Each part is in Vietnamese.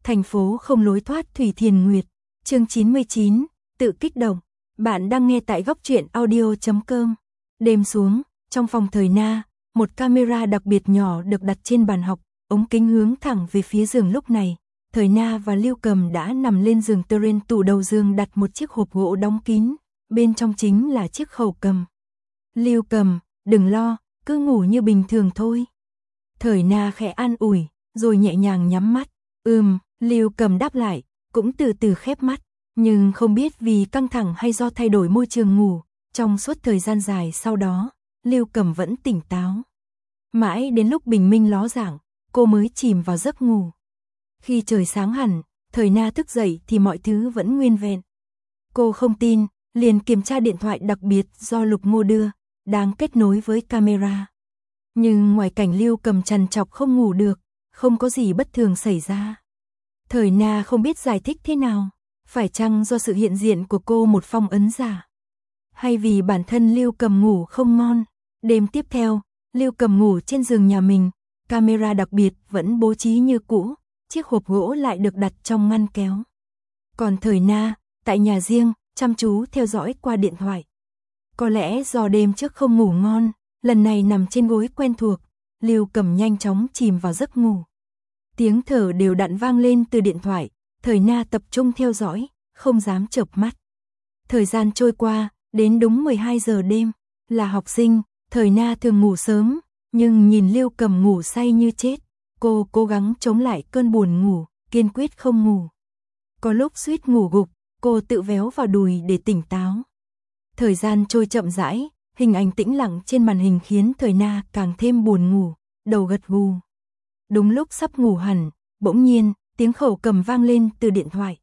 Thành phố không lối thoát Thủy Thiền Nguyệt, chương 99, tự kích động. Bạn đang nghe tại góc truyện audio.com. Đêm xuống, trong phòng Thời Na, một camera đặc biệt nhỏ được đặt trên bàn học, ống kính hướng thẳng về phía giường. Lúc này, Thời Na và Lưu Cầm đã nằm lên giường. Trên tủ đầu giường đặt một chiếc hộp gỗ đóng kín, bên trong chính là chiếc khẩu cầm. Lưu Cầm, đừng lo, cứ ngủ như bình thường thôi. Thời Na khẽ an ủi, rồi nhẹ nhàng nhắm mắt. Lưu Cầm đáp lại, cũng từ từ khép mắt, nhưng không biết vì căng thẳng hay do thay đổi môi trường ngủ, trong suốt thời gian dài sau đó, Lưu Cầm vẫn tỉnh táo. Mãi đến lúc bình minh ló dạng, cô mới chìm vào giấc ngủ. Khi trời sáng hẳn, Thời Na thức dậy thì mọi thứ vẫn nguyên vẹn. Cô không tin, liền kiểm tra điện thoại đặc biệt do Lục Ngô đưa, đang kết nối với camera. Nhưng ngoài cảnh Lưu Cầm trằn trọc không ngủ được, không có gì bất thường xảy ra. Thời Na không biết giải thích thế nào, phải chăng do sự hiện diện của cô một phong ấn giả, hay vì bản thân Lưu Cầm ngủ không ngon. Đêm tiếp theo, Lưu Cầm ngủ trên giường nhà mình, camera đặc biệt vẫn bố trí như cũ, chiếc hộp gỗ lại được đặt trong ngăn kéo. Còn Thời Na, tại nhà riêng, chăm chú theo dõi qua điện thoại. Có lẽ do đêm trước không ngủ ngon, lần này nằm trên gối quen thuộc, Lưu Cầm nhanh chóng chìm vào giấc ngủ. Tiếng thở đều đặn vang lên từ điện thoại, Thời Na tập trung theo dõi, không dám chợp mắt. Thời gian trôi qua, đến đúng 12 giờ đêm, là học sinh, Thời Na thường ngủ sớm, nhưng nhìn Lưu Cầm ngủ say như chết, cô cố gắng chống lại cơn buồn ngủ, kiên quyết không ngủ. Có lúc suýt ngủ gục, cô tự véo vào đùi để tỉnh táo. Thời gian trôi chậm rãi, hình ảnh tĩnh lặng trên màn hình khiến Thời Na càng thêm buồn ngủ, đầu gật gù. Đúng lúc sắp ngủ hẳn, bỗng nhiên, tiếng khẩu cầm vang lên từ điện thoại.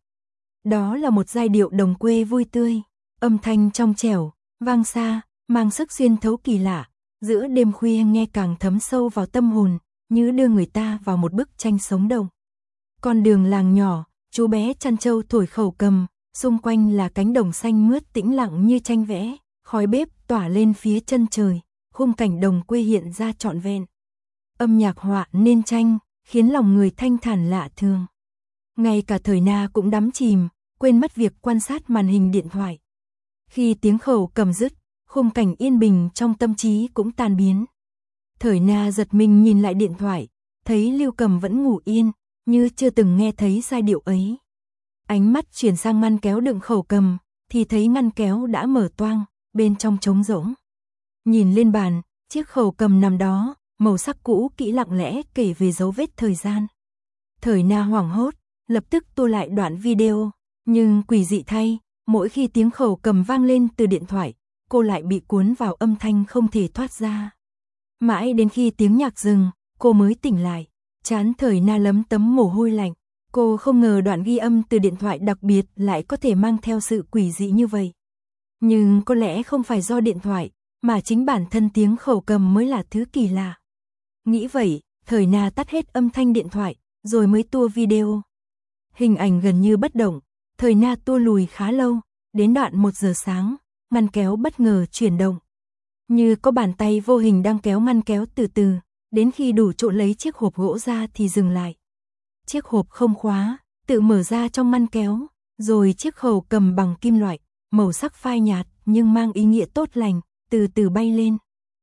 Đó là một giai điệu đồng quê vui tươi, âm thanh trong trẻo, vang xa, mang sức xuyên thấu kỳ lạ, giữa đêm khuya nghe càng thấm sâu vào tâm hồn, như đưa người ta vào một bức tranh sống động. Con đường làng nhỏ, chú bé chăn trâu thổi khẩu cầm, xung quanh là cánh đồng xanh mướt tĩnh lặng như tranh vẽ, khói bếp tỏa lên phía chân trời, khung cảnh đồng quê hiện ra trọn vẹn. Âm nhạc họa nên tranh, khiến lòng người thanh thản lạ thường. Ngay cả Thời Na cũng đắm chìm, quên mất việc quan sát màn hình điện thoại. Khi tiếng khẩu cầm dứt, khung cảnh yên bình trong tâm trí cũng tan biến. Thời Na giật mình nhìn lại điện thoại, thấy Lưu Cầm vẫn ngủ yên, như chưa từng nghe thấy giai điệu ấy. Ánh mắt chuyển sang ngăn kéo đựng khẩu cầm, thì thấy ngăn kéo đã mở toang, bên trong trống rỗng. Nhìn lên bàn, chiếc khẩu cầm nằm đó, màu sắc cũ kỹ lặng lẽ kể về dấu vết thời gian. Thời Na hoảng hốt, lập tức tua lại đoạn video, nhưng quỷ dị thay, mỗi khi tiếng khẩu cầm vang lên từ điện thoại, cô lại bị cuốn vào âm thanh không thể thoát ra. Mãi đến khi tiếng nhạc dừng, cô mới tỉnh lại, trán Thời Na lấm tấm mồ hôi lạnh. Cô không ngờ đoạn ghi âm từ điện thoại đặc biệt lại có thể mang theo sự quỷ dị như vậy. Nhưng có lẽ không phải do điện thoại, mà chính bản thân tiếng khẩu cầm mới là thứ kỳ lạ. Nghĩ vậy, Thời Na tắt hết âm thanh điện thoại, rồi mới tua video. Hình ảnh gần như bất động, Thời Na tua lùi khá lâu, đến đoạn 1 giờ sáng, ngăn kéo bất ngờ chuyển động. Như có bàn tay vô hình đang kéo ngăn kéo từ từ, đến khi đủ chỗ lấy chiếc hộp gỗ ra thì dừng lại. Chiếc hộp không khóa, tự mở ra trong ngăn kéo, rồi chiếc khẩu cầm bằng kim loại, màu sắc phai nhạt nhưng mang ý nghĩa tốt lành, từ từ bay lên.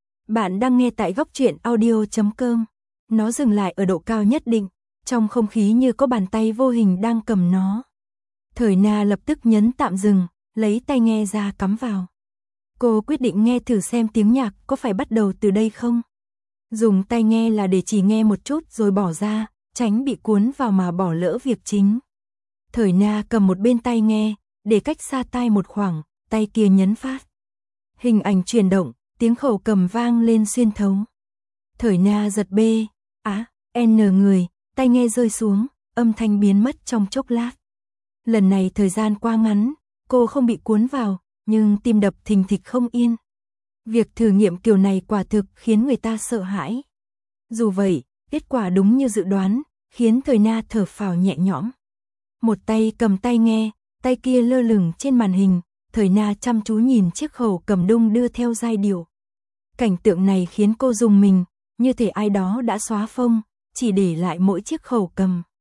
Bạn đang nghe tại góc truyện audio.com. Nó dừng lại ở độ cao nhất định, trong không khí như có bàn tay vô hình đang cầm nó. Thời Na lập tức nhấn tạm dừng, lấy tai nghe ra cắm vào. Cô quyết định nghe thử xem tiếng nhạc có phải bắt đầu từ đây không. Dùng tai nghe là để chỉ nghe một chút rồi bỏ ra, tránh bị cuốn vào mà bỏ lỡ việc chính. Thời Na cầm một bên tai nghe, để cách xa tai một khoảng, tay kia nhấn phát. Hình ảnh chuyển động, tiếng khẩu cầm vang lên xuyên thấu. Thời Na giật n người, tai nghe rơi xuống, âm thanh biến mất trong chốc lát. Lần này thời gian qua ngắn, cô không bị cuốn vào, nhưng tim đập thình thịch không yên. Việc thử nghiệm kiểu này quả thực khiến người ta sợ hãi. Dù vậy, kết quả đúng như dự đoán, khiến Thời Na thở phào nhẹ nhõm. Một tay cầm tai nghe, tay kia lơ lửng trên màn hình, Thời Na chăm chú nhìn chiếc khẩu cầm đung đưa theo giai điệu. Cảnh tượng này khiến cô rùng mình, như thể ai đó đã xóa phông, chỉ để lại mỗi chiếc khẩu cầm.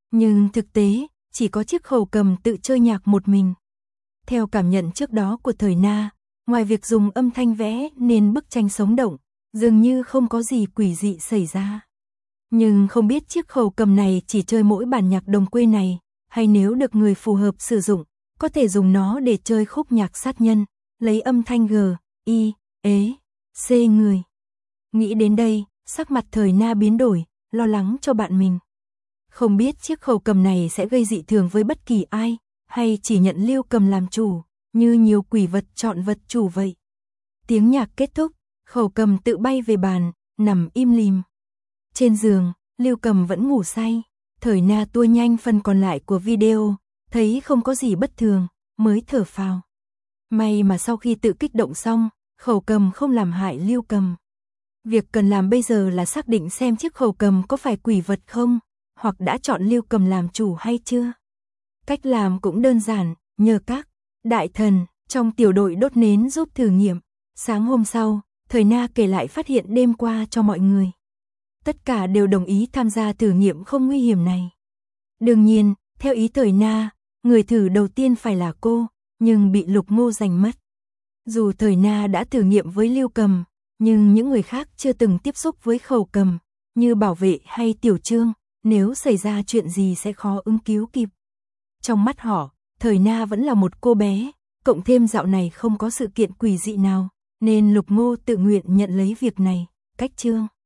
Nhưng thực tế, chỉ có chiếc khẩu cầm tự chơi nhạc một mình. Theo cảm nhận trước đó của thời Na, ngoài việc dùng âm thanh vẽ nên bức tranh sống động, dường như không có gì quỷ dị xảy ra. Nhưng không biết chiếc khẩu cầm này chỉ chơi mỗi bản nhạc đồng quê này, hay nếu được người phù hợp sử dụng, có thể dùng nó để chơi khúc nhạc sát nhân, lấy âm thanh G, I, ế, C người. Nghĩ đến đây, sắc mặt thời Na biến đổi, lo lắng cho bạn mình. Không biết chiếc khẩu cầm này sẽ gây dị thường với bất kỳ ai, hay chỉ nhận Lưu Cầm làm chủ, như nhiều quỷ vật chọn vật chủ vậy. Tiếng nhạc kết thúc, khẩu cầm tự bay về bàn, nằm im lìm. Trên giường, Lưu Cầm vẫn ngủ say. Thời Na tua nhanh phần còn lại của video, thấy không có gì bất thường, mới thở phào. May mà sau khi tự kích động xong, khẩu cầm không làm hại Lưu Cầm. Việc cần làm bây giờ là xác định xem chiếc khẩu cầm có phải quỷ vật không, hoặc đã chọn Lưu Cầm làm chủ hay chưa. Cách làm cũng đơn giản, nhờ các đại thần trong tiểu đội đốt nến giúp thử nghiệm. Sáng hôm sau, thời Na kể lại phát hiện đêm qua cho mọi người. Tất cả đều đồng ý tham gia thử nghiệm không nguy hiểm này. Đương nhiên, theo ý thời Na, người thử đầu tiên phải là cô, nhưng bị Lục Ngô giành mất. Dù thời Na đã thử nghiệm với Lưu Cầm, nhưng những người khác chưa từng tiếp xúc với khẩu cầm, như Bảo Vệ hay Tiểu Trương, nếu xảy ra chuyện gì sẽ khó ứng cứu kịp. Trong mắt họ, thời Na vẫn là một cô bé, cộng thêm dạo này không có sự kiện quỷ dị nào, nên Lục Ngô tự nguyện nhận lấy việc này, cách Trương.